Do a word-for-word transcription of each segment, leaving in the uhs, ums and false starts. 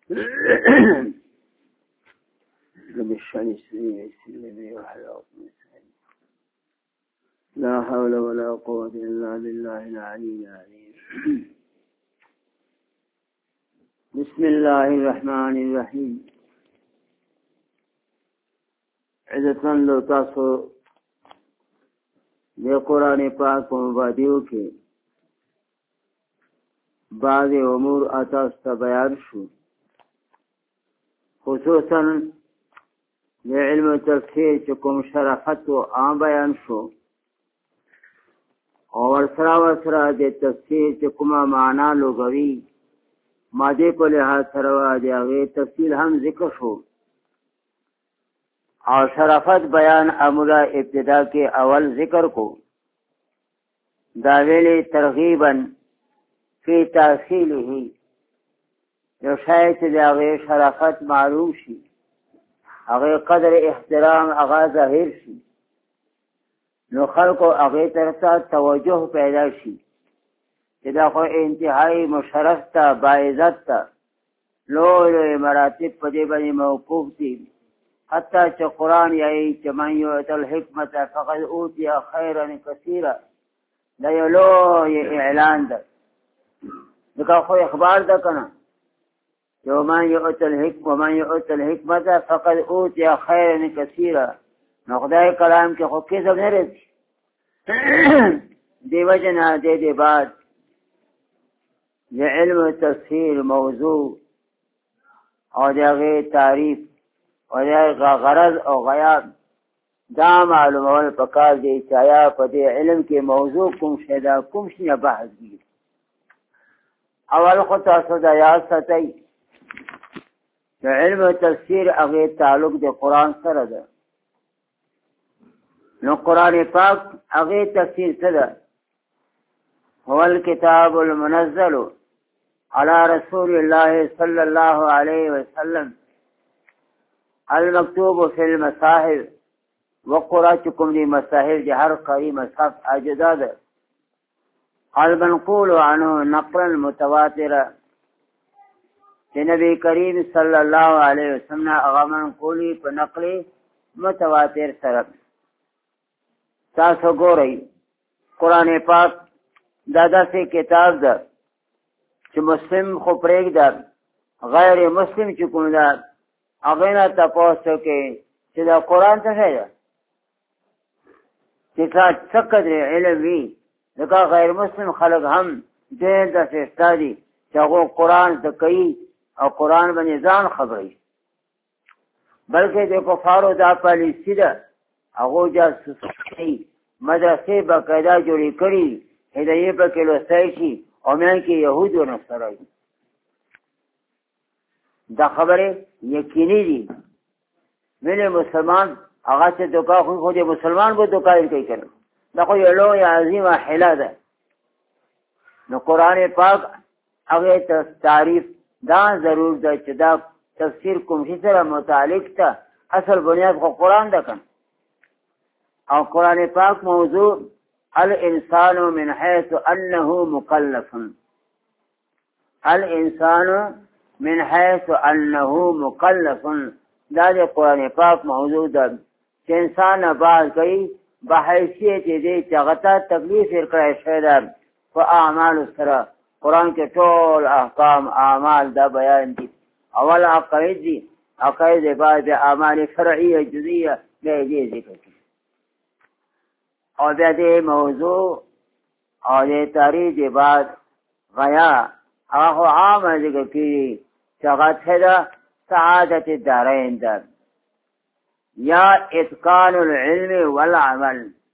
رب اشرح لي صدري ويسر لي امري واحلل عقدة من لساني لا حول ولا قوة إلا بالله العلي العظيم. بسم الله الرحمن الرحيم. عزتمن لو تاسو د قرآن پاک په مبادیو کې بعض امور اتاس ته بیان شو، خصوصا د علم تفسیر چې کوم شرافت او عام بیان شو، او ورسره ورسره د تفسیر چې کومه معنا لغوي ماده په لحاظ سره د هغې تفصیل هم ذکر شو، او شرافت بیان امولا ابتدا کې اول ذکر کو، دا ویلې ترغیبا فی تحصیله، یو شای چې د هغې شرافت معلوم شي، هغې قدر احترام هغه ظاهر شي، نو خلکو هغې طرف ته توجه پیدا شي چې دا خو انتهایی مشرف ته باعزت ته لوی لوی مراتب په دې باندې موقوف دي، حتی چې قرآن یایي چې من یؤت الحکمة فقد اوتي خیرا کثیرا، دا یو لوی اعلان ده، ځکه خو اخبار ده که نه چې ومن یؤت الحکمة ومن یؤت الحکمة فقد اوتي خیرا کثیرا، نو خدای کلام کې خو کذب نه رسي. دی وجه نه دی دی بعد د علم تفسیر موضوع او د هغې تعریف او د هغې غرض او غیاب دا معلومول پکار دی چې آیا په دې علم کې موضوع کوم شی ده، کوم شی نه بحث دی. اول خو تاسو دا یاد ساتئ چې علم تفسیر هغې تعلق د قرآن سره ده، نو قرآن پاک هغې تفسیر څه ده؟ هو الکتاب المنزل على رسول الله صلی الله علیه وسلم المکتوب فی المصاحف، وقرآن چکم دی مصاحف دی هر قاری مصحف اجدا ده، المنقول عنه نقلا متواترا، چې نبی کریم صلی الله علیه وسلم هغه منقولی په نقل متواتر سره. تاسو ګورئ قرآن پاک دا داسې کتاب ده چې مسلم خو پرېږده، غیر مسلم چې کوم ده هغې نه تپوس وکړئ چې دا قرآن څه شی ده، چې تا څه قدر علم وي، ځکه غیر مسلم خلک هم ډېر داسې شته دي چې هغو قرآن زده کوي او قرآن باندې ځان خبروي، بلکې د کفارو دا پالیسي ده، هغو جاسوسي مدرسې باقاعده جوړې کړي، هدایې پکې لوستی شي او میان کې یهود و نصارا. دا خبرې یقیني دي. ملي مسلمان هغه چې دوکا خو خو د مسلمان به دوکا کوي که نه، دا خو یو لویه عظیمه حیله ده. نو قرآن پاک هغې تعریف دا ضرور ده چې دا تفسیر کوم شي سره متعلق ته، اصل بنیاد خو قرآن ده که نه. او قرآن پاک موضوع الانسان من حیث انه مکلف، الانسان من حیث انه مکلف، دا د قرآن پاک موضوع ده چې انسان باز کوي بحیثیت دې چې هغه ته تکلیف ورکړی شوی ده په اعمالو سره. قرآن کې ټول احکام اعمال دا بیان دي، اول عقاید دي، عقاید بعد اعمال فرعیه جزئیه بیا دې ذکر کړي، او بیا دې موضوع او دې تاریخ دې بعد غیا هغه عامه ذکر کړي چې هغه څه ده؟ سعادت الدارین ده، یا اتقان العلم والعمل،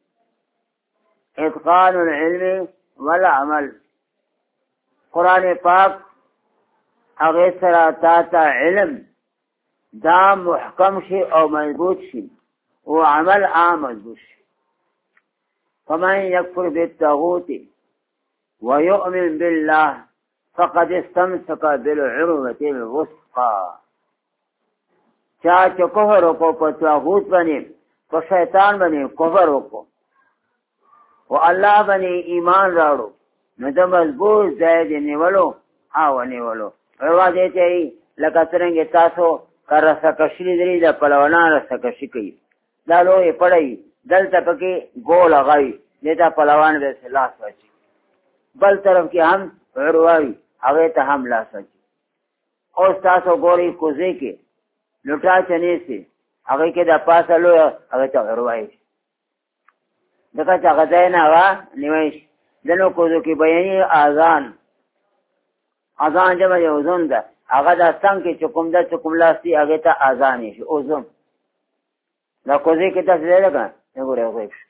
اتقان العلم والعمل. قرآن پاک هغې سره تا ته علم دا محکم شي او مضبوط شي، او عمل عام مضبوط شي. فمن یکفر بالطاغوت ویؤمن بالله فقد استمسک بالعروة الوثقى. چا چې کفر وکړو په طاغوت باندې، په شیطان باندې کفر وکړو او الله باندې ایمان راوړو، نو د مضبوط ځای دې نیولو او نیولو. پروا دې ته لکه څرنګه تاسو که رسکشي لیدلي د پلوانان رسکشي کوي دا لویې پړی دلته پکې ګول هغه دې ته پلوان به لاس واچي بل طرف کې هم عروه هغې ته هم لاس واچي اوس تاسو ګورئ کوزې کې لوټا چنې سي هغې کې د پاسه لویه هغې ته عروه وایي ځکه چې هغه ځای نه هغه نیوی شي ځینو کوزو کې بیاني اذان اذان جمع د اذن ده هغه د څنګ کې چې کوم ده چې کوم لاس دي هغې ته اذان یې شي اذن دا کوزې کې داسې دی ده که نه ګورئ غیب شو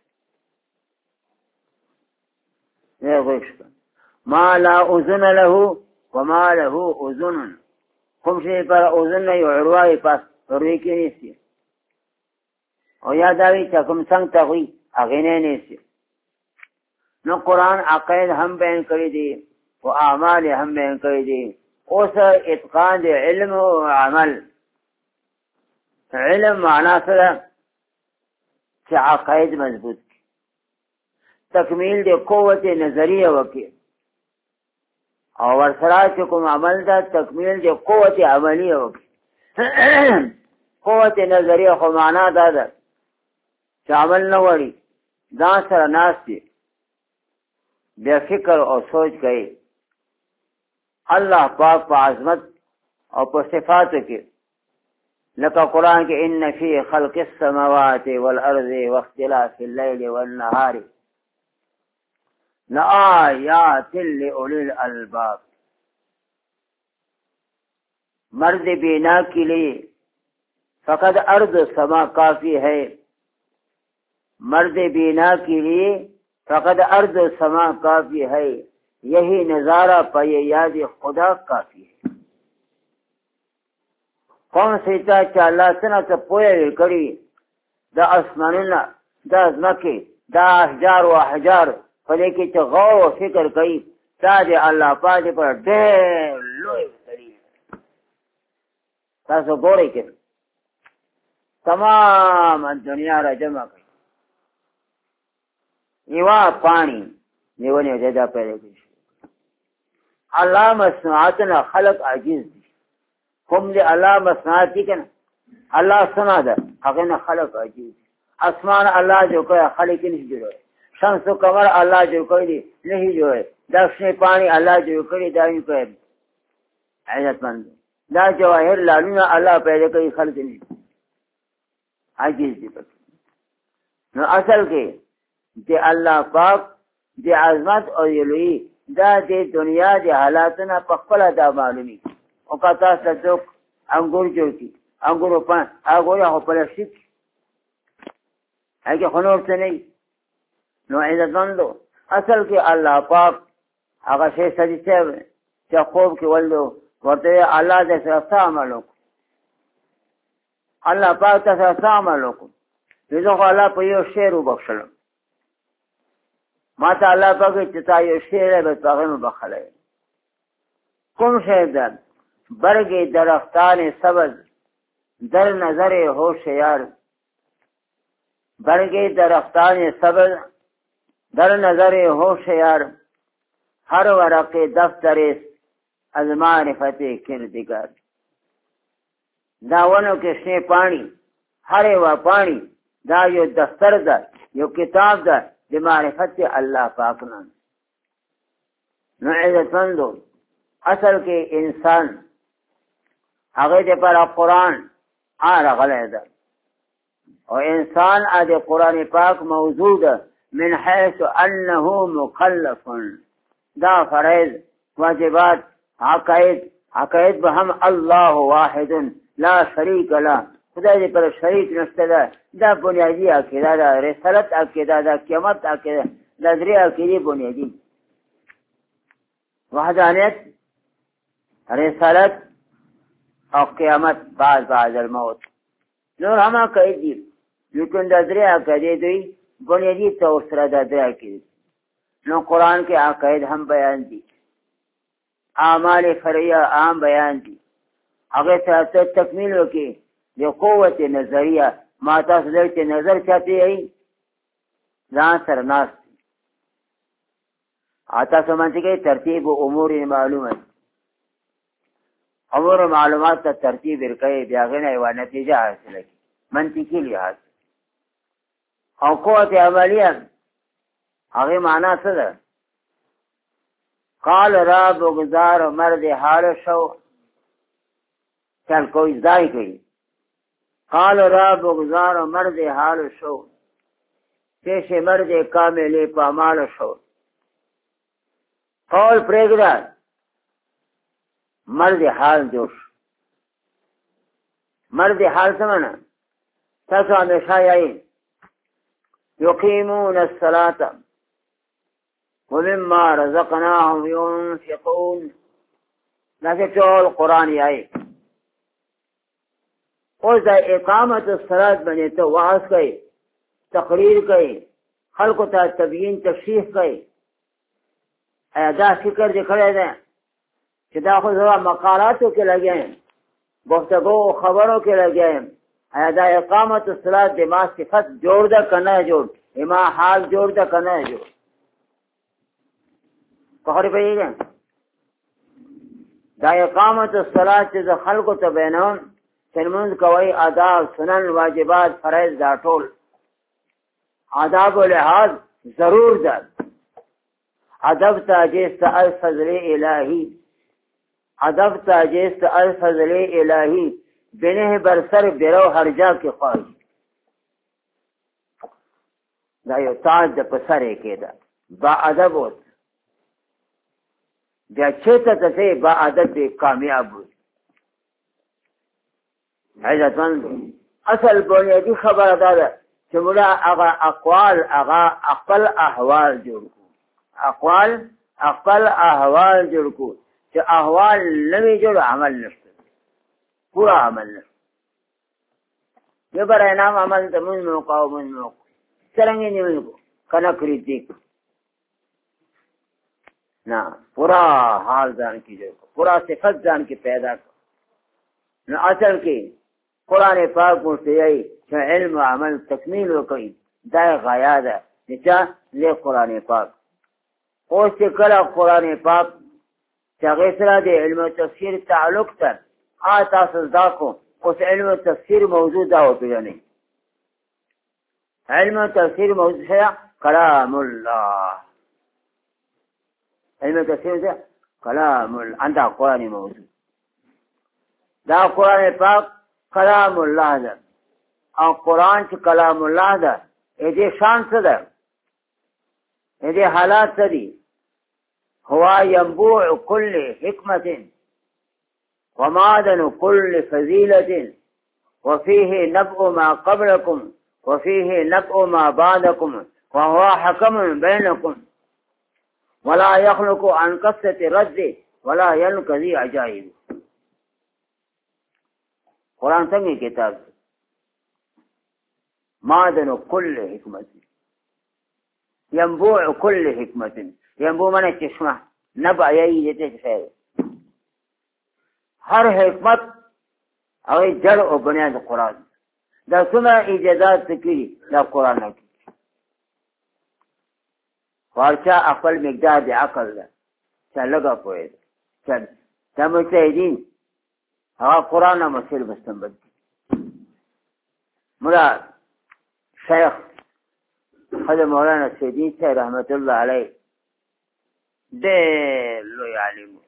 نه غیب شو ما لا اذن له وما له اذن کوم شي پر اذن نه یو عروه یې پاس عروې کې نیسي او یا دا وي چې کوم څنګ ته وي هغې نه نیسي نو قرآن عقاید هم بیان کړي دي او اعمال هم بیان کړي دي اوس اتقان د علم او عمل علم معنا سره چې عقاید مضبوط کی تکمیل د قوت نظریه وکي او ورسره چې کوم عمل ده تکمیل د قوت عملیه وکي قوت نظریه خو معنا دا ده چې عمل نه وړي ځان سره ناست دي بیا فکر او سوچ کوي الله پاک په عظمت او په صفاتو کې لکه قرآن کې ان فی خلق السماوات والارض واختلاف الليل والنهار لآیات لأولی الالباب مرد بینا کے لیے فقط ارض سما کافی ہے مرد بینا کے لیے فقط ارض سما کافی ہے یہی نظارہ پہ یاد خدا کافی ہے کون سیتا چې الله څنګه ته پوهه کړي د اسمانونو د ځمکې د احجار او احجار په دې کې چې غور او فکر کوي دا د الله پاک پر ډېر لوی دلیل تاسو ګورئ کې تمام دنیا را جمع کوي یوا پانی نیونه جدا پیدا کوي الله مصنوعاتنا خلق عاجز دي کوم دې الله مصنوعات دي کنه الله صنع ده هغه نه خلق عاجز اسمان الله جو کوي خلق نه جوړوي شمس و قمر الله جو کړی نه جوړي دا شنه پانی الله جو کړی دا یې کوي عزت مند دا جواهر لالونه الله پیدا کوي خلق نه عاجز دي نو اصل کې چې الله پاک د عظمت او لوی دا د دنیا د حالاتونو په خپل دا معلومي او کتا څوک انګور جوړ کی انګور په هغه هغه پلاستیک هغه خنور څه نه نو عزت مندو اصل کې الله پاک هغه شی سجده چې خوب کې ولدو ورته الله دې سره عملو الله پاک ته سره عملو دغه الله په یو شی وبخښلم ما ته الله پاک چې تا یو شی له تاغه مبخله کوم شی ده برگ درختان سبز در نظر ہوشیار برگ درختان سبز در نظر ہوشیار ہر ورق دفتر از معرفت کردگار داونو کې شنه پانی هر و پانی دا یو دفتر ده یو کتاب ده د معرفت الله پاک نام نو عزت مندو اصل کې انسان هغه د پر قرآن آره غلی ده او انسان د قرآن پاک موضوع ده من حيث انه مکلف دا فرض واجبات عقاید عقاید به هم الله واحد لا شریک له خدای دې پر شریک نشته ده دا بنیادی عقیده ده رسالت عقیده ده قیامت عقیده دا درې عقیدې بنیادی وحدانیت رسالت او قیامت بعد بعد الموت نور هم عقاید دي لیکن دا درې عقیدې دوی بنیادی طور سره دا درې عقیدې نو قرآن کې عقاید هم بیان دي اعمال فرعیه عام بیان دي هغه ته تکمیل وکي د قوت نظریه ما تاسو دې نظر چاته ای ځان سره ناس آتا سمانتی کې ترتیب امور معلومه امور معلومات ته ترتیب ورکړي بیا غنه یو نتیجه حاصله کی منطقي لحاظ او قوت عملیه هغه معنا څه ده قال را بگزار مرد حال شو چل کوئی ځای کوي قال را بگزار مرد حال شو پیش مرد کامل پامال شو قول پریگرد مرد حال جوش مرد حال سمنا تاسو همیشه یای یقیمون الصلاة ومما رزقناهم ينفقون داسې ټول قرآن یای اوس د اقامت الصلاة باندې ته وعظ کوي تقریر کوي خلکو ته تبیین تشریح کوي ایا دا فکر دې کړی دی چې دا خو زه مقالاتو کې لګیم گفتگو خبروں کې لګیم ایا دا اقامت الصلاة د ما صفت جوړ ده که نه جوړ ما حال جوړ ده که نه جوړ خبرې پوهېږم دا اقامت الصلاة چې د خلکو ته بیانوم چې لمونځ کوئ آداب سنن واجبات فرایض دا ټول آداب و لحاظ ضرور ده ادب تاجست الفضل الهی ادب تاجست الفضل الهی بنه بر سر برو هر جا کې خواهی دا یو تاج د پسرې کې ده با ادب اوس بیا چېته ته با ادب دې کامیاب وي عزتمند اصل بنیادي خبره دا ده چې موږ هغه اقوال هغه خپل احوال جوړ کړو اقوال خپل احوال جوړ کړو چې احوال نوی جوړ عمل نشته پورا عمل نشته یو بر انام عمل ته مونږ موقع مونږ موقع څنګه نیول کنه کریټیک نه پورا حال ځان کې جوړ پورا صفت ځان کې پیدا کړ نو اصل کې قرآن پاک مستیای چې علم و عمل تکمیل وکړي دا غایا ده چې له قرآن پاک اوس چې کله قرآن پاک چې هغې سره د علم و تفسیر تعلق ته آ تاسو زده کو اوس علم و تفسیر موضوع دا وپېژنئ علم و تفسیر موضوع سره کلام الله علم و تفسیر سره کلام الله انده قرآن موضوع دا قرآن پاک کلام الله ده او قرآن چې کلام الله ده دې شان څه ده دې حالات څه دي هو ينبوع كل حكمة ومعدن كل فضيلة وفيه نبأ ما قبلكم وفيه نبأ ما بعدكم وهو حكم بينكم ولا يخلق عن قصة رد ولا ينقضي عجائب قرآن څنګه کتاب معدن كل حكمة ينبوع كل حكمة ينبوع معنی چشمه نبع یہی دیتے خیر ہر حکمت او جڑ او بنیاد قرآن دا سنة ایجادات کی دا قرآن کی وارچا اقل مقدار دی عقل دا چا لگا پوئے چا چا مجتہدین ہوا قرآن مسئل مستنبت مراد شیخ حضر مولانا سیدی سے رحمت اللہ علیہ دیر لوی علیم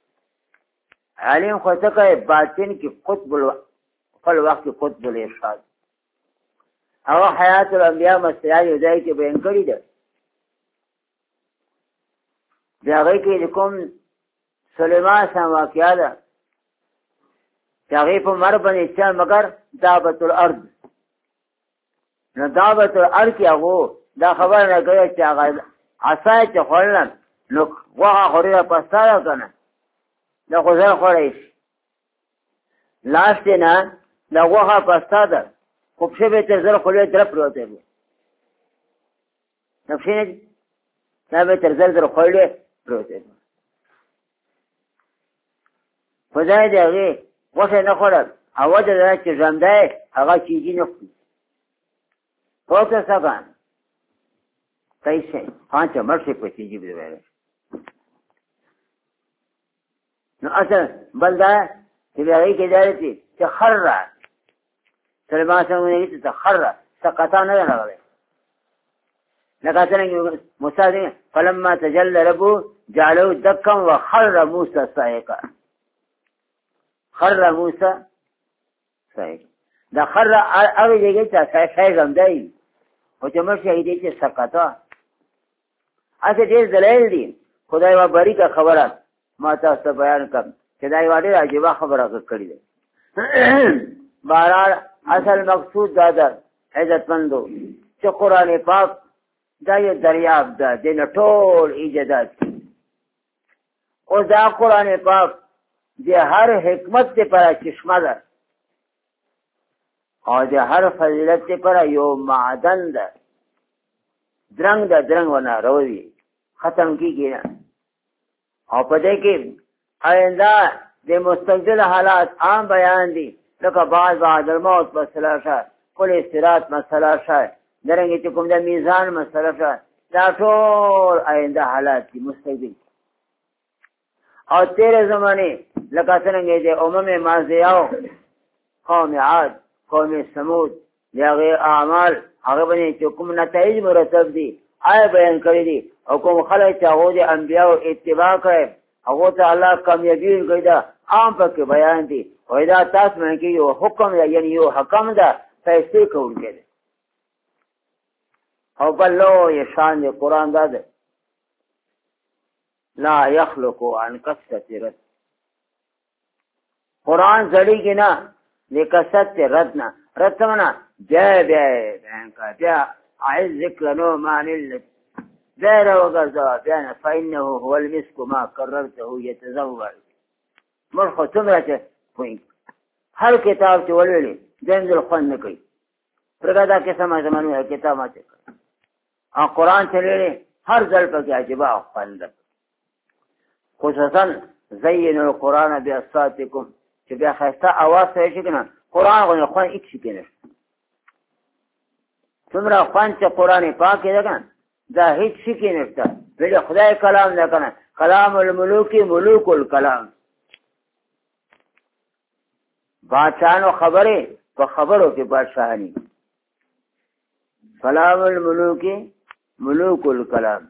علیم خوشکا باطن کی قطب فل وقت کی قطب الارشاد او حیات الانبیاء مستیائی ادائی کی بین کری ده بیاغی کی لکم سلیمان سان واقعا ده بیاغی پا مربن چا مگر دابت الارض نو دابت الارض کی اغو دا خبر نگوی چا غیر عصای چا خورلن نو وغا خوری را پستا دا کنن دا خوزر خوریش لاست دینا دا وغا پستا دا خوبشه بیتر زر خوری درپ روتے بو نفشی نجی دا بیتر زر زر خوری روتے بو خدای دی اغی غوشه نخورد اواج دا چه زمده اغا چیزی نخوری پوتا سکن کیسے پانچا مرسی پا چیزی بدو بیره نو اصل بل دا چې هغه کې دایته چې خر سلمان څنګه ته خر سقطا نه راغلی لکه څنګه موسی فلما تجلى ربه جعله دكا وخر موسى صاعقا خر موسى صاعقا دا خر هغه دې چې شای هم دی او چې مرشي دې چې سقطا اته دې دلایل دي خدای و باریکه خبره ما تاسو بیان کوم چې دا یو ډېر عجیب خبره کړې ده بهرحال اصل مقصود دا ده عزتمندو چې قرآن پاک دا یو دریاب ده د ټول ایجادات او دا قرآن پاک د هر حکمت لپاره چشمه ده او د هر فضیلت لپاره یو معدن ده درنګ ده درنګ ونه روي ختم کیږي نه او په دې کې آینده د مستقبل حالات عام بیان دي لکه بعض بعد الموت مسله شه کل صراط مسله شه درنګ چې کوم د میزان مسله شه دا ټول آینده حالات دي مستقبل او تیر زمانه لکه څنګه د امم ماضیه قوم عاد قوم ثمود دغه اعمال هغه باندې چې کوم نتایج مرتب دي آی بیان کړی دي او کوم خلک چې هغه د انبیانو اتباع کوي هغه ته الله کامیابی ورکړي دا عام پکې بیان دي او دا تاسو باندې یو حکم دی یعنی یو حکم ده پیسې کوونکی دی او بل لو شان دی قرآن دا ده لا يخلق عن کثرت رد قرآن زړیږي نه لکثرت رد نه رد څه معنا بیا بیا بیان کا بیا عايز ذکر نو معنی دائره وغزا بيان فإنه هو المسك ما قررته يتزوج مرخو تمرته کوئی هر کتاب چې ولولې دنځل خوان نه کوي پرګدا کې سما زمانو کتاب ماته ا قرآن چلې هر ځل په کې عجيبه خوان ده خصوصا زين القرآن باصواتكم چې بیا خسته اواز یې شي کنه قرآن غو خوان هیڅ شي کنه څومره خوان چې قرآن پاک دی کنه دا هیڅ شي کې نشته بل خدای کلام نه کنه کلام الملوک ملوک الکلام بادشاہانو خبره په خبرو کې بادشاہانی کلام الملوک ملوک الکلام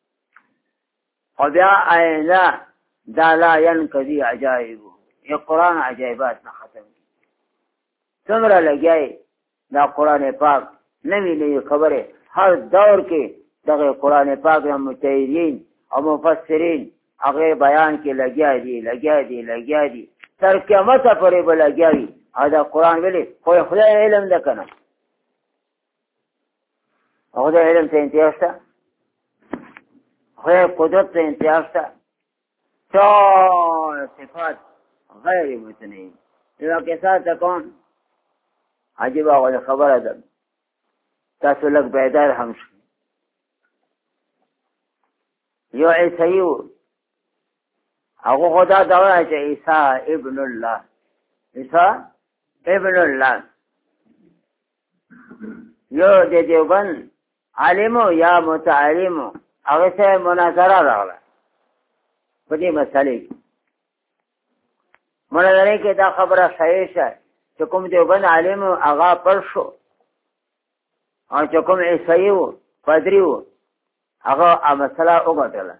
او بیا آئینده دا لا ینقضی عجائب یہ قرآن عجائبات نه ختم څومره لګیای دا قرآن پاک نوی نوی خبره هر دور کې دغه قرآن پاک هم متحرین او مفسرین هغه بیان کې لګیا دي لګیا دي لګیا دي تر قیامت پورې به لګیا وي دا قرآن ویلي خو خدای علم ده کنه خدای علم ته انتها شته خدای قدرت ته انتها شته ټول صفات غیر متناهی یو کیسه تکون عجیبه ولا خبره ده تاسو لږ بیدار هم شئ یو عیسیو هغه خدا دا وایي چې عیسی ابن الله عیسی ابن الله یو د دیوبند عالمو یا متعلمو هغه سره مناظره راغله په دې مسلې مناظره کې دا خبره صحیح ده چې کوم دیوبند عالمو هغه پر شو او چې کوم عیسیو پادریو هغه مسله وګټله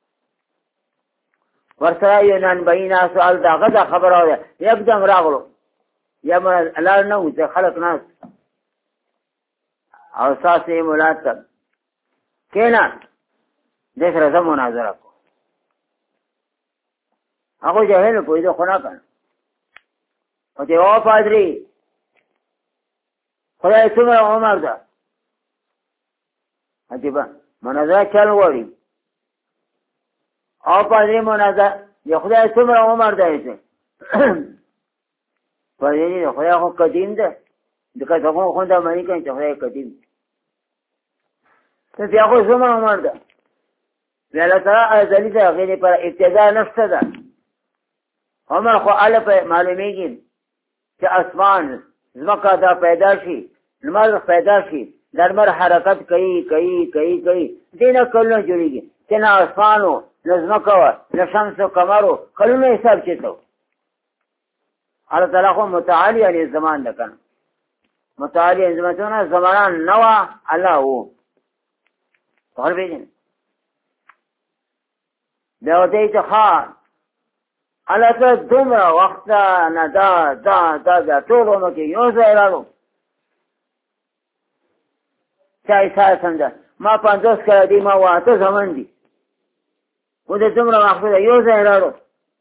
ورسره یو نن بینا سوال داغه دا خبره ده یکدم راغلو یا مر الله نو چې خلق ناس او ساسې مولات کینا د سره زمو مناظره کو هغه جاهل په دې خو نه کړ او ته او پادری خدای څومره عمر ده عجیبه مناظره چل وړي او پادری مناظره د خدای څومره عمر ده پادری د خدای خو قدیم ده دغه څنګه خو دا معنی کوي چې خدای قدیم ته بیا خو څومره عمر ده بیا تعالی ازلی ده غیر پر ابتدا نشته ده عمر خو الف معلومیږي چې اسمان زمکه دا پیدا شي لمر پیدا شي درمر حرکت کوي کوي کوي کوي دینه کله جوړیږي چې نه اسمانو لزمکه و نه شمس او قمرو کله حساب چیتو الله تعالی خو متعالی علی زمان ده کنه متعالی علی زمان زمان نوا الله وو هر بیان دا دې ته خان الله ته دومره وخت نه دا دا دا دا ټول نو کې یو ځای راغلو چای سره څنګه ما پنځوس کړه دی ما واته زمون دي و دې دومره وخت یو ځای راغلو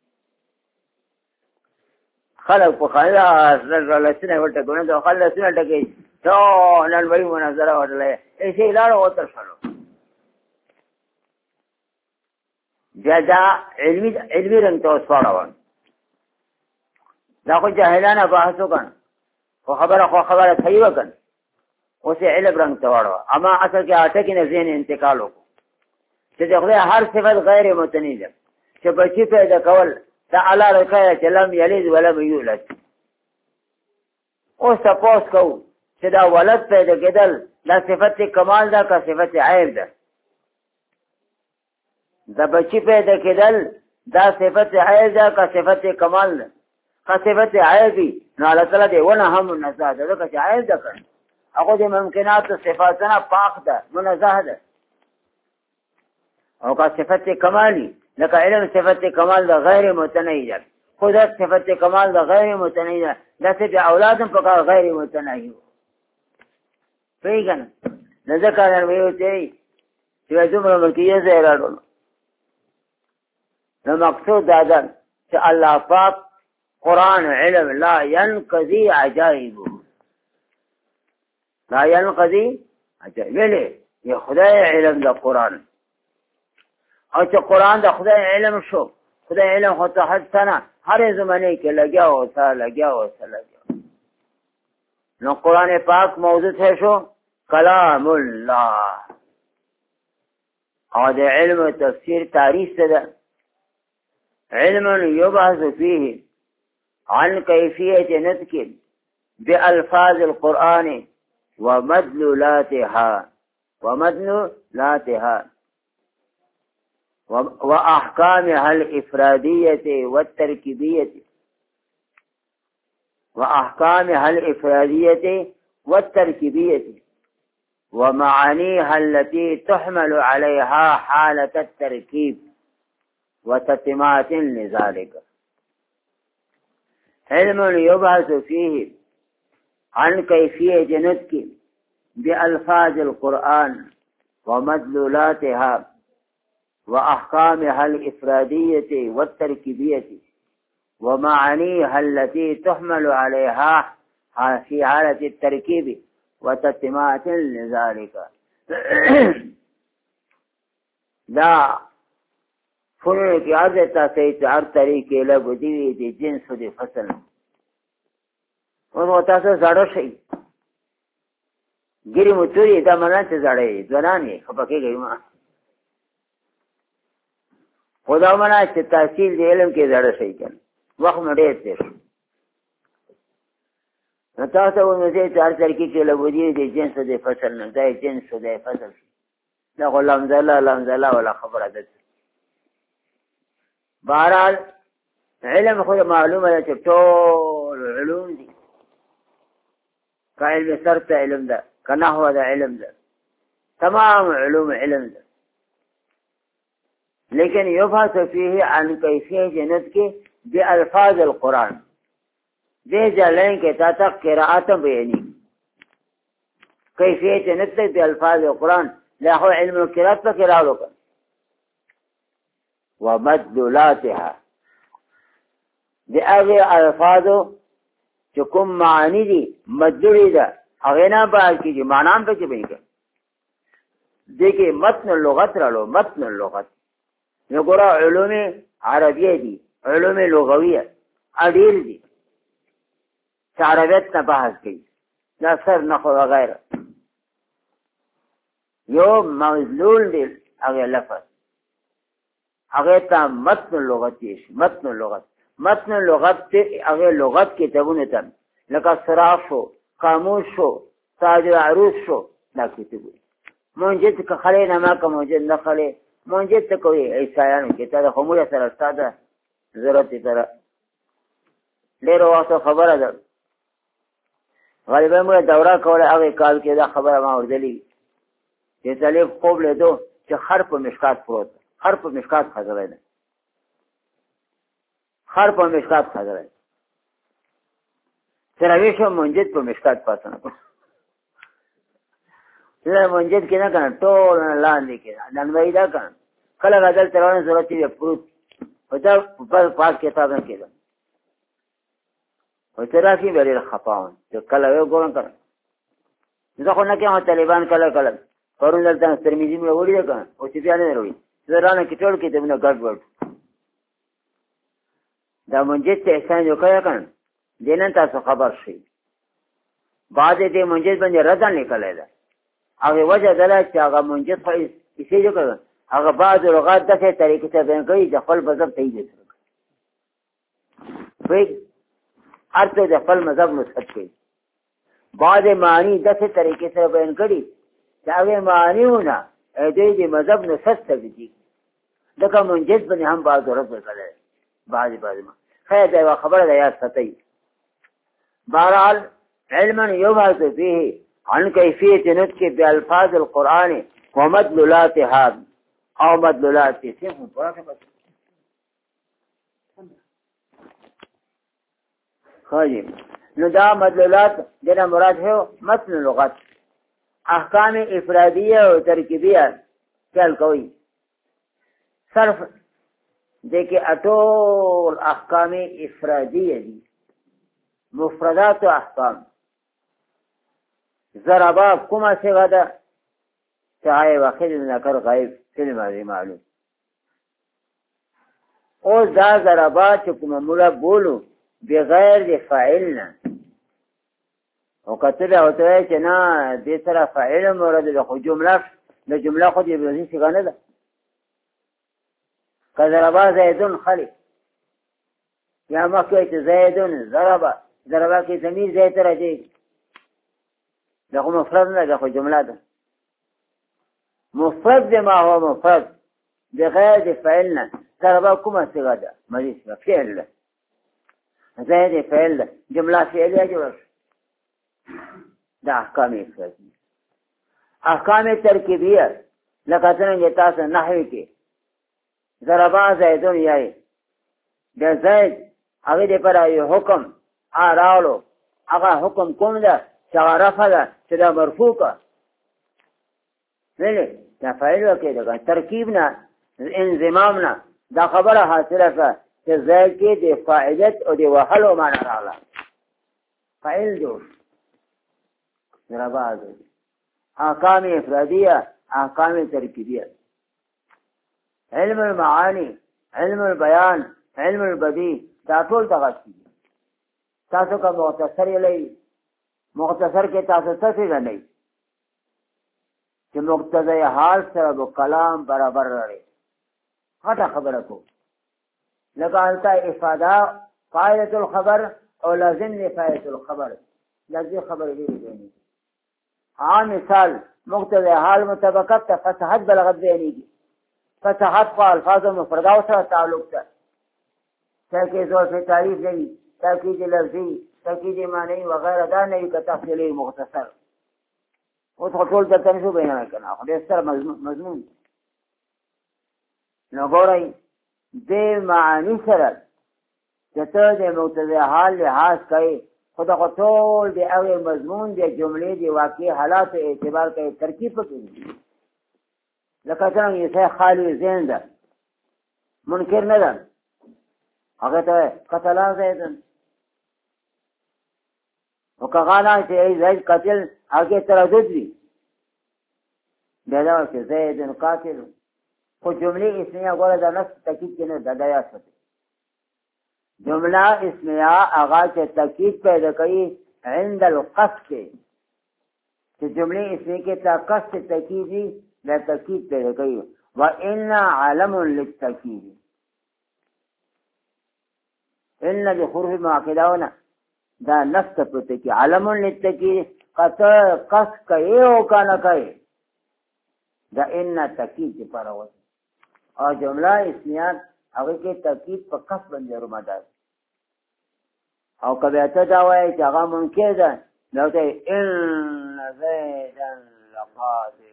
خلق په خلاص لسنه ورته ګونه دا خلاص نه ټکي ټول نن وایي مناظره ورلې ایسه لاړ وته شلو جدا علمي علمي رنګ ته وسوړو دا خو جاهلانه بحث وکړ خو خبره خو خبره صحیح وکړ اوس علم رنګ ته وړو اما اصل کې اټه کې نه ذهن انتقال وکړو چې د خدای هر صفت غیر متنی ده چې بچی پیدا کول دا الله رکایه چې لم یلد ولم یولد اوس تاسو کو چې دا ولد پیدا کېدل دا صفت کمال ده که صفت عیب ده دا بچی پیدا کېدل دا صفت عیب ده که صفت کمال ده که صفت عیبی نو الله تعالی دې ونه هم نزه ده که عیب ده کړ هغه د ممکنات صفاتنا پاک ده منزه ده او که صفت کمالی لکه علم صفت کمال ده غیر متنی ده قدرت صفت کمال ده غیر متنی ده داسې په اولادم په کار غیر متنی پیګن نه ځکه ویو چې چې دومره ملکیه زه راړو نو مقصود دا ده چې الله پاک قرآن علم لا ينقضي عجائبه لا ينقضي عجائبه یا خدای علم ده قرآن او چې قرآن د خدای علم شو خدای علم خو ته حد سنه هر زمانه کې لګیا او تا لګیا او تا لګیا نو قرآن پاک موضوع ته شو کلام الله او د علم تفسیر تعریف ده علم يبحث فيه عن كيفية نطق بألفاظ القرآن ومدلولاتها ومدلولاتها وأحكامها الإفرادية والتركيبية وأحكامها الإفرادية والتركيبية ومعانيها التي تحمل عليها حالة التركيب وتتمات لذلك علم يبحث فيه عن كيفية نطق بألفاظ القرآن ومدلولاتها وأحكامها الإفرادية والتركيبية ومعانيها التي تحمل عليها في حالة التركيب وتتمات لذلك لا فنون کی عادت تاسې هر طریقې له بدوی دي جنس دي فصل او تاسو زړه شي ګری متوري دا مله ته زړې ځواني خپکه ما خدا منا چې تحصیل دی علم کې زړه شي کنه وخت مړې ته نو تاسو ونه چې هر طریقې کې له بدوی دي جنس دي فصل نه دی جنس دي فصل دا غلام زلا لام زلا ولا خبره ده بہرحال علم خود معلومه ده چې ټول علوم دي که علم صرف علم ده که نحو ده علم ده تمام علوم علم ده لیکن یبحث فيه عن کیفیت نطق بألفاظ القرآن دې ځلین کې تا تک قرأت بیانی کیفیت نطق بألفاظ القرآن لا هو علم القراءت په قراءت وکړه ومدلولاتها دی هغه الفاظو چې کوم معنی دي مدلولی ده هغه نه بعد کې معنی په کې به دیکھیں متن لغت رالو متن لغت نو ګور علوم عربیه دي علوم لغویه اډیل دي عربیت نه بحث کوي دا سر نحو وغیره یو مدلول دی هغه لفظ هغه ته متن لغت یې متن لغت متن لغت ته هغه لغت کتابونه ته لکه صراف شو قاموس شو تاج العروض شو دا کتابونه مونږ ته خلې نه ما کوم چې نه خلې مونږ ته کوي عیسایانو کې ته همو سره ستاده ضرورت تر ډېر وخت خبره ده غالبا موږ دوره کوله هغه کال کې دا خبره ما اوردلې چې طالب خوب لیدو چې خر په مشکات پروت خر په مشکات خزره ده خر په مشکات خزره ده تراویح شو منجد په مشکات پاتنه چې منجد کې نه کنه ټول لاندې کې نن وای دا کنه کله غزل ترونه ضرورت دی پروت او دا په پاک کتاب نه کېده او ترافي بلې خفاون چې کله یو ګورم کړه زه خو نه کې طالبان کله کله پرون دلته ترمذی مې وړي ده او چې بیا نه وروي زه رانه کې ټول کې دمنه ګډ وډ دا منجد ته احسان یو کوي کنه دینن تاسو خبر شي بعد دې منجد باندې رضا نکړای ده هغه وجه دله چې هغه منجد خو یې څه کړو هغه بعض لغات دغه طریقې ته بیان کوي د خپل مذهب ته یې وایي ارته د خپل مذهب نسبت کوي بعض معنی دغه طریقې سره بیان کړي چې هغه معنیونه دې د مذهب نسبت ته دي لکه منجد باندې هم بعض ورته کړي بعض بعض ما خیر دا خبره ده یاد ساتئ بہرحال علما یبحث فيه عن كيفية نطق بألفاظ القرآن ومدلولاتها او مدلولاتها خاجب نو دا مدلولات دینا مراد ہے متن لغت احکام افرادیہ و ترکیبیہ چل کوئی صرف دیکھے اٹول احکام افرادیہ دی مفردات و احکام ضربا کما سے غدا چاہے واخذ نکر غائب فی ماضی معلوم او دا ضربا چکم مولا بولو بغیر د فاعلنا او کتبه ہوتا ہے چې نه دې سره فاعل مراد ده خو جمله د جمله خو دې به څه غنه ده کذربا زیدون خلی یا مکه چې زیدون ضربا ضربا کې ضمیر زید راځي دا خو مفرد نه ده خو جمله ده مفرد ما هو مفرد بغیر د فاعلنا ضربا کومه صيغه ده مریض فعل ده زید فعل ده جمله فعلیه جوړ دا احکام افرادی احکام ترکیبیه لکه څنګه تاسو نحوی کې ضربا زیدون یای د زید هغه د پر یو حکم اراولو هغه حکم کوم ده چې رفع ده چې دا مرفوع کا نه دا فاعل کې دا ترکیب نه انضمام نه دا خبره حاصله ده چې زید کې د فاعلیت او د وحلو معنا راغله فاعل جوړ ضربا احکام افرادیه احکام ترکیبیه علم المعانی علم البیان علم البدیع دا ټول دغه دي تاسو کا مختصر یلی مختصر کې تاسو څه غنئ چې مقتضی حال سره د کلام برابر لري هغه خبره کو لکه التا افاده فائده الخبر او لازم فائده الخبر لازم خبر دی دی عام مثال مقتضی حال مطابقت فتحت بلغت بیانیږي فتحت کو الفاظ مفردات سره تعلق ده تاکید زور په تعریف نه وي تاکید لفظي تاکید معنی وغیرہ دا نه وي که تفصیلی مختصر او ټول د تنشو بیان کړه خو دې سره مضمون نو ګورئ دې معنی سره چې ته د مقتضی حال لحاظ کوي خدا کو ټول دی هغه مضمون دی جملې دی واقعي حالات اعتبار کوي ترکیب کوي لکه څنګه یې خالی ذهن ده منکر نه ده هغه ته قتل زیدن او کغانا چې زید قتل هغه تردد وی دا چې زیدن قاتل خو جملې اسمیه غوړه د نفس تاکید کنه د دایا څه جمله اسمیه هغه چې تاکید پیدا کوي عند القصد چې جملې اسمیه کې تا قصد تاکیدی لا تاکید پیدا کوي وان علم للتاکید ان بحروف معقدونه دا نفس پته کې علم للتاکید قطع قصد کوي او کنه کوي دا ان تاکید پر وځي او جمله اسمیه هغه کې تاکید په قصد باندې رمضان او کبه ته دا وایي چې هغه ممکن ده نو ته ان زیدا لقاتل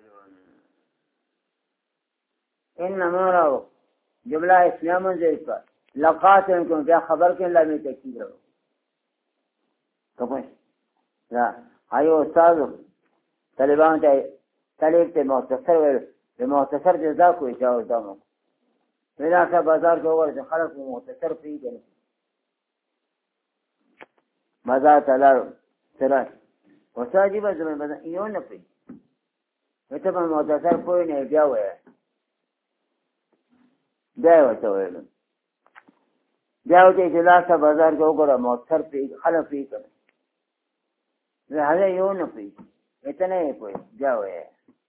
ان مرو جمله اسمه منځ کا لقاتل کوم بیا خبر کې لامي تکید ورو کومه دا ایو استاد طالبان ته طالب ته مختصر ویل د مختصر جزا کوی چاو دمو وینا کا بازار کې ورته خلک مختصر پیږي مزه تعالی سره وساجي به زموږ بدن یو نه پي وته په مختصر کوی نه بیا وای بیا وته ویل بیا وته چې لاسه بازار کې وګوره مختصر پیږي خلک پیږي زه هغه یو نه پي اتنه یې کوی بیا وای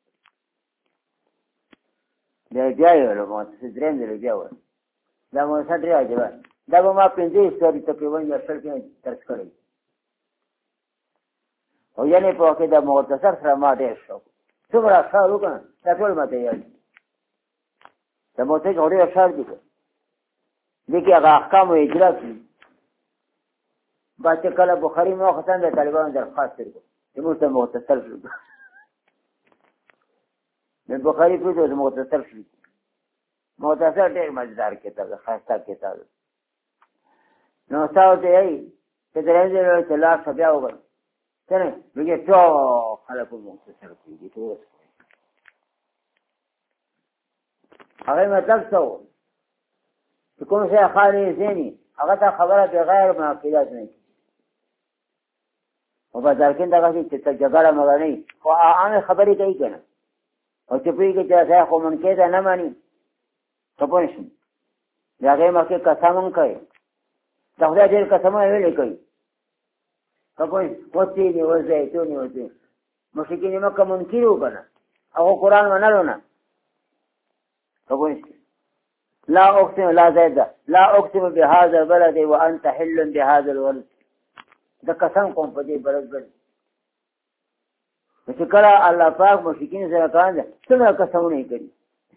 دا بیا یو له مو څه درېم دی بیا وای دا مو څه دی راځي دا به ما پنځه ستوري تقریبا یو څل کې ترڅ کړی او یعنی په کې دا مختصر سره ما ډېر شو څومره ښه وکړه دا ټول ماته یاد دا مو ته جوړې اشار دي لیکي هغه احکام اجرا کړي باچ کله بخاری مو ختم د طالبانو درخواست کړو چې موږ ته مختصر شو د بخاری په دې مختصر شو مختصر ډېر مزدار کتاب خاصه کتاب نو تاسو ته یې چې درېږي چې لا بیا وګورئ څنګه وګورئ ټول خلک مختصر کیږي ټول هغه مطلب څه چې کوم څه خالي زيني هغه ته خبره بغیر معقولات نه او بازار کې دا چې ته جګړه مګنی خو عام خبرې کوي کنه او چې په کې چې ځای خو مونږ کې دا نه مانی تپون شي هغه مکه قسم کوي دا خدای دې قسم ویلې کوي تپون پوتې دی ورځي ته نه وځي مشکین مکه منکر وکنه او قرآن منلو نه تپون لا اقسم لا زید لا اقسم بهذا البلد وانت حل بهذا الولد دا قسم کوم په دې بلد باندې چې کله الله پاک مشکین سره کاند څنګه قسمونه کوي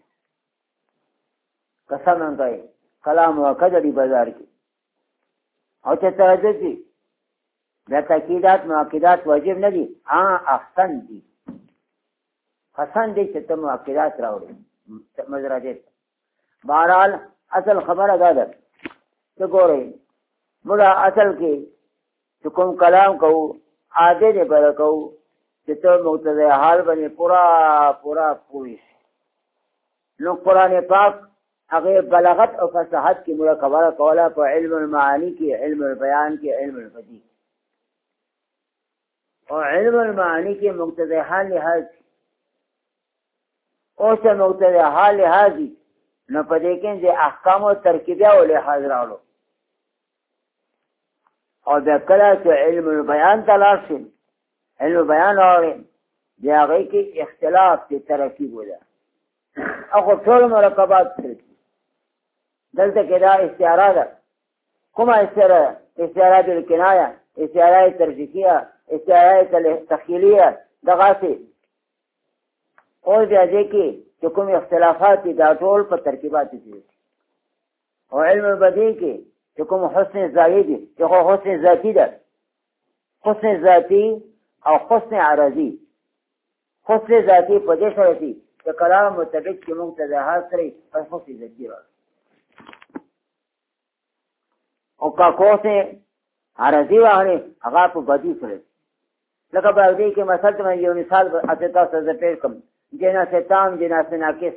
قسم نه کوي کلام وکړي بازار کې او چې ترځي دي دا تاکیدات مؤکدات واجب نه دي ها احسن دي حسن دي چې ته مؤکدات راوړي مزراجه بہرحال اصل خبره دا ده چې ګورئ موږ اصل کې چې کوم کلام کوو عادت یې پر کوو چې ته مقتضی حال باندې پورا پورا پوه شي نو قرآن پاک هغه بلاغت او فصاحت کې موږ خبره کوله په علم المعانی کې علم البیان کې علم البدیع او علم المعانی کې مقتضی حال لحاظ او چې مقتضی حال لحاظ نو په دې کې چې احکام او ترکیبه او لحاظ راوړو او دا کله چې علم البیان تلاش شي علم بیان اوري بیا هغه کې اختلاف دي ترکیب ولا او ټول مرکبات دي دلته کې دا استعاره ده کومه استعاره استعاره بالکنایه استعاره ترجیحیه استعاره تخیلیه دغه څه او بیا دې کې چې کوم اختلافات دي دا ټول په ترکیبات دي او علم البدیع کې چې کوم حسن زائد دي چې حسن ذاتی ده حسن ذاتی او حسن عرضی حسن ذاتی په دې سره دي چې کلام مطابق کې مقتضی حال سره په حسن ذاتی راځي او کا حسن عرضی وانه هغه په بدی سره لکه په دې کې مثلا یو مثال اته تاسو ته پیښ کوم جنا سے تام جنا سے ناقص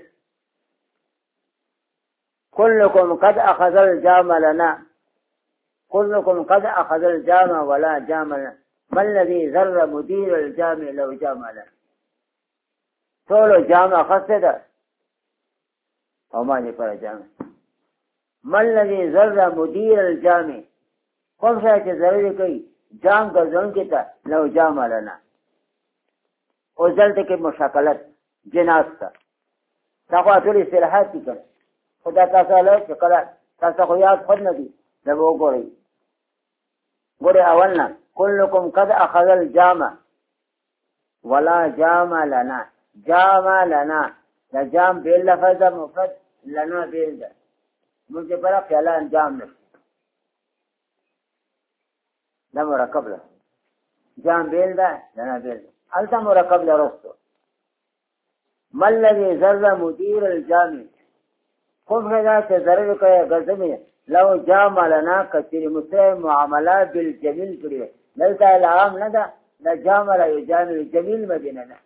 كلكم قد اخذ الجام لنا كلكم قد اخذ الجام ولا جام لنا ما الذي ذر مدير الجامع لو جام لنا ټول جام اخذته ده او ما نه پر جام ما الذي ذر مدير الجامع کوم څه چې ضروري کوي جام ګرځون کې ته لو جام لنا او ځلته کې مشاکلت جناس تا تاقوا ټول اصطلاحات دي کنه خدا تاسو له چې کله تاسو خو یاد خود نه دي دا وګورئ ګوره اولنا كلكم قد اخذ الجامع ولا جام لنا جام لنا دا جام بیل لفظ مفرد لنا بیل ده مجھے برا خیال انجام نشي دا مرکب ده جام بیل ده دنا بیل ده التا مرکب لرستو ما الذي ذر مدير الجامع خوب خدا سے ضرر کیا غزمی لو جام لنا کثیر مسلم معاملات بالجمیل کری دلتا العام ندا دا جام لا یجامل الجمیل مدینه نه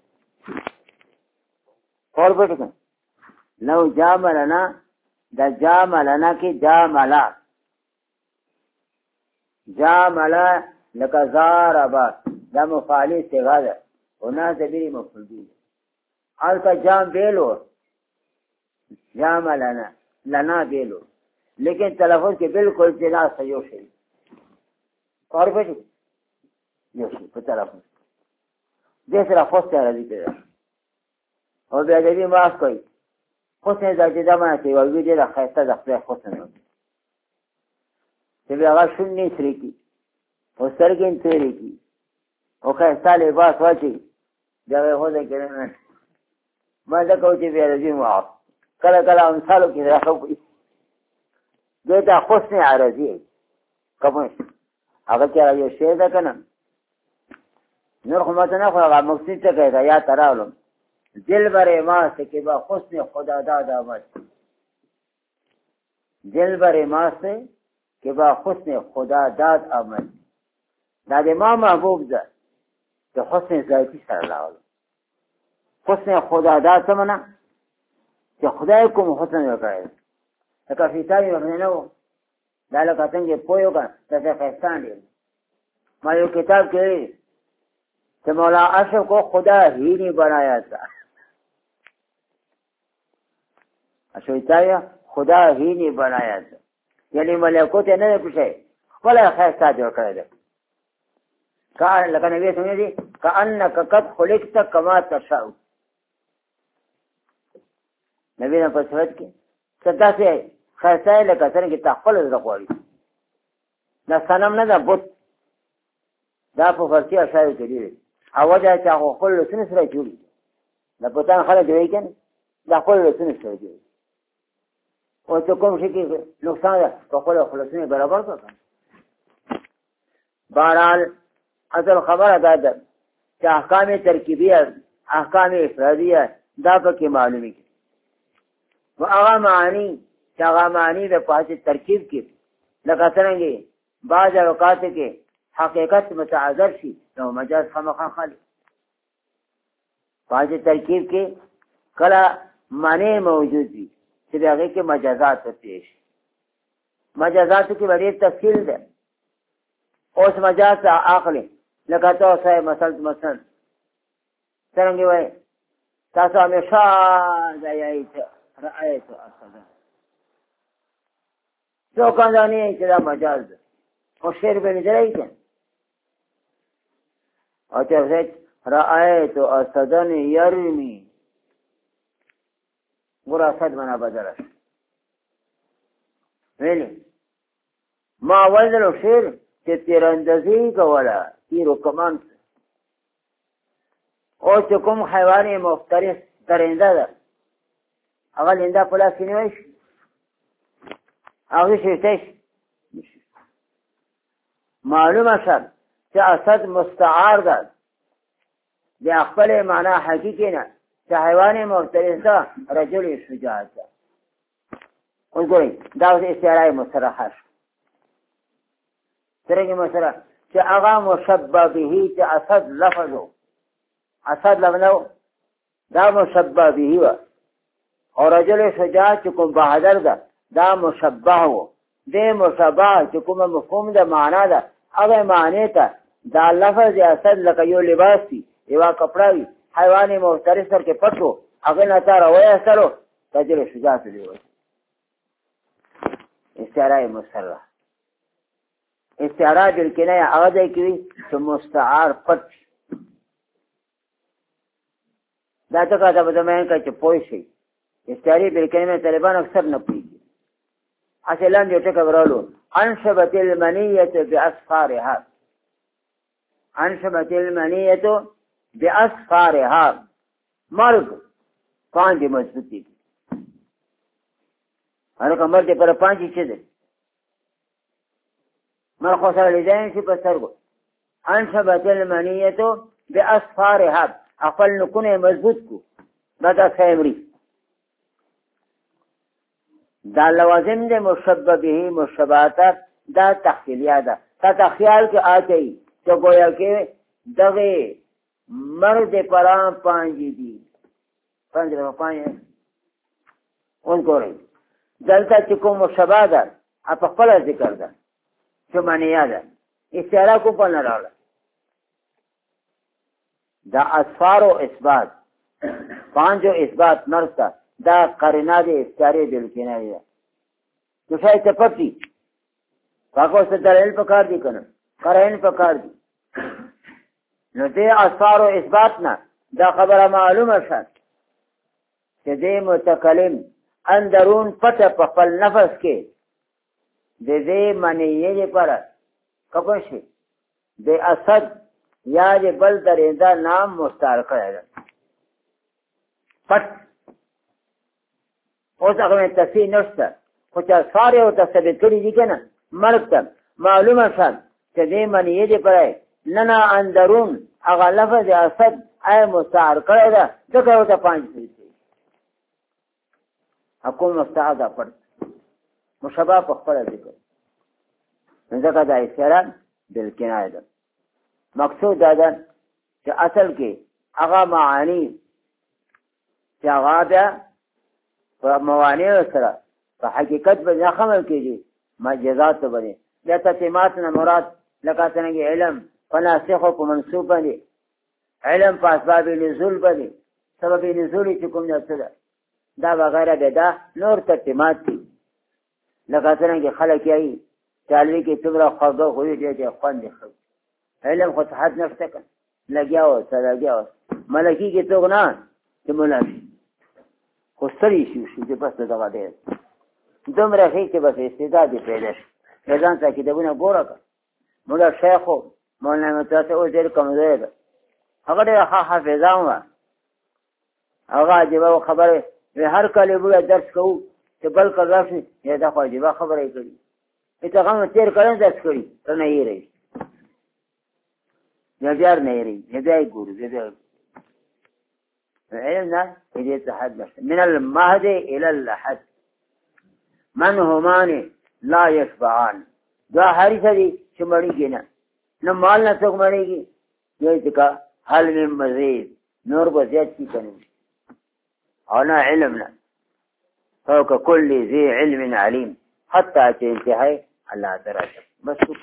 اور بٹکن لو جام لنا دا جام لنا کی جاملا جاملا لکا زاربا دا مفعلی صیغه ده ونا ضمیر مفعول به التا جام بیلو جام لنا لنا بیلو لیکن تلفظ کے بالکل جنا سیو شئی اور بیٹی یو شئی پر تلفظ دیس را خوست رضی پیدا اور بیادبی معاف کوئی خوست دا جدا مانا چی ویوی دیدا خیستا دخلی خوست نوکی چبی آغا شن نیسری کی و سرگین تیری کی و خیستا لباس واچی جاگه خوزه کرنن ما دکو چی بیادبی معاف کلا کلا امثالو کی رخو کوئی دیتا حسن عرضی ہے کمش اگر کیا یہ شیدہ کنا نور خمتنا خواہ مقصد تا کہتا یا تراولم دل بر ما سے کہ با حسن خدا داد آمد دل بر ما سے کہ با حسن خدا داد آمد داد ما محبوب دا کہ حسن ذاتی سر اللہ علم حسن خدا داد سمنا کہ خدای کم حسن وکرائے لکه فیتاوی مخنی نو دا لکه څنګه پویو کن دسه خیستان دی ما یو کتاب کې کہ مولا اشرف کو خدا ہی نہیں بنایا تھا اشویتاوی خدا ہی نہیں بنایا تھا یعنی ملکوت نه پوښي خپل خیستا جوړ کړی دی کار لکه نبی سمجھ دی کأنک قد خلقت کما تشاء نبی نے پوښتنه کی صدا سے خیستا لکه څنګه تخپل زغوړي دا سنم نه ده بوت دا په فرشي اشاره کوي او وجه چې هغه خپل سن سره جوړي دا پتان خلک دی کنه دا خپل سن سره جوړي او ته کوم شي کې نقصان ده په خپل خلاصونه برابر کړه بہرحال اصل خبر ادا ده چې احکام ترکیبیه احکام افرادیه دا پکې معلومي کی و هغه معنی چې هغه معنی د پاتې ترکیب کې لکه څنګه بعض اوقات کې حقیقت متعذر شي نو مجاز خامخا خالی پاتې ترکیب کې کله معنی موجود دي چې هغه کې مجازات پیش مجازات کې ډېر تفصیل ده اوس مجاز عقلی لکه تاسو مثلا مثلا څنګه وای تاسو همیشه ځایایت رأیت اسدا څو کاندانی چې دا مجاز ده خو شعر به نه درای کړي او چې رأیت اسدا یرمی ګور اسد منا بدل ویلي ما ولدلو شعر چې تیراندازي کوله تیرو کمان او چې کوم حیوان مفترس درنده ده هغه لنده په لاس کې نیوي شي هغه شي معلومه شد چې اسد مستعار ده د خپل معنا حقیقي نه چې حیوان مفترس ده رجل شجاع ده وګورئ دا استعاره مصرحه څنګه مصرح چې هغه مشبه به چې اسد لفظو اسد لفظو دا مشبه به و اور رجل شجاع چې کوم بہادر ده دا مشبه و دې مشبه چې کوم مفهوم ده معنا ده هغه معنی ته دا لفظ اسد لکه یو لباس دی یو کپڑا وي حیوان مفترس سر کې پټو هغه نه تا راوي سره رجل شجاع دی استعاره مصرح استعاره بالکنایه هغه ځای کې چې مستعار پټ دا څه کاته په دمه کې چې پوي شي استعاره بالکنایه طالبان اکثر نه پوهیږي اصلا دې ټکو ورالو انشبت المنیه باسفارها انشبت المنیه باسفارها مرغ پانځه مضبوطی هر کومر دې پر پانځه چې ده مرخص اليدين شي بسرغو انشبت المنية بأصفارها اقل نكون مضبوط کو بدا سیمری دا لوازم دے مشبہ به مشبہات دا تخیلیہ دا تا تخیال کے آتے تو گویا کہ دغه مرد پران پانجی دی پانچ دفعہ پانچ ان کو رہی دلتا چکو مشبہ دا آپ اقبل ذکر دا چو منیہ دا استعارہ کو پڑھنا رہا دا اصفار و اثبات پانچو اثبات مرستا دا قرنہ دے استعارے دلکینہ دا تو شاید تپتی فاقو سے دلیل پکار دی کنا قرائن پکار دی نو دے اصفار و اثباتنا دا خبر معلوم شد کہ دے متکلم اندرون پتہ پخپل نفس کے دے دے منیے دے پر کپنشی دے اسد یا دے بل درندہ نام مستعار کرے گا پت اس اگر میں تصویر نشتا کچھ اصفارے ہوتا ثبت کری دی کنا مرکتب معلوم شد کہ دے منیے دے پر ہے ننا اندرون اگر لفظ اسد اے مستعار کرے گا دکھر ہوتا پانچ سویت حکوم مستعادہ پر مشبہ پخپل ذکر ذکر دا استعارہ بالکنایہ دا مقصود دا کہ اصل کے اغا معانی کہ اغا بیا موانی سرا فحقیقت بے نخمل کیجئے مجزات تو بنے یا تتیماتنا مراد لکاتنگی علم فناسخو کو منصوب بنے علم پا اسباب نزول بنے سبب نزولی چکم جاتا دا وغیرہ بیدا نور تتیمات تھی لکاتنگی خلق یہی چالوی کی تمرا خوابا خوی دیتے خوان دی خلق علم خود حد نفس کن لگیا ہو سا لگیا ہو ملکی کی توگنان کہ منافی خود سری شوشی دی بس دغا دیر دم رخی کہ بس استعدادی پیدش ایزان تا کتابونا گورا کن مولا شیخو مولانا متواسی او دیر کمزوری دا اگر دیر خواہ حفظان ہوا اگر جبا خبر ہر کالی بویا درس کهو کہ بل کل رفنی یا دخوا جبا خبر ای کری ایتا غم تیر کرن درس کری تو نہیں رہی یا بیار نہیں رہی یا بیائی گورو یا بیائی علم نا ایدیت حد نشتا من المهد الى اللحد من همانی لا یشبعان دو حریصہ دی چو مری گی نا نو مال نا سوک مری گی یہ تکا حل من مزید نور بزید کی کنی اونا علم نا فوق کل ذی علم علیم حتی چه انتہائی اللہ درجہ بس